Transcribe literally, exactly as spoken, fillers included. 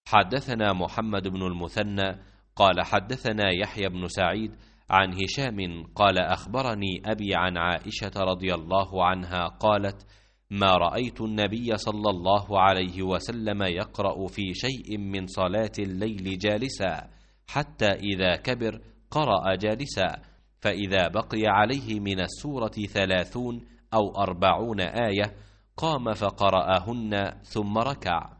حدثنا محمد بن المثنى قال حدثنا يحيى بن سعيد عن هشام قال أخبرني أبي عن عائشة رضي الله عنها قالت: ما رأيت النبي صلى الله عليه وسلم يقرأ في شيء من صلاة الليل جالسا، حتى إذا كبر قرأ جالسا، فإذا بقي عليه من السورة ثلاثون أو أربعون آية قام فقرأهن ثم ركع.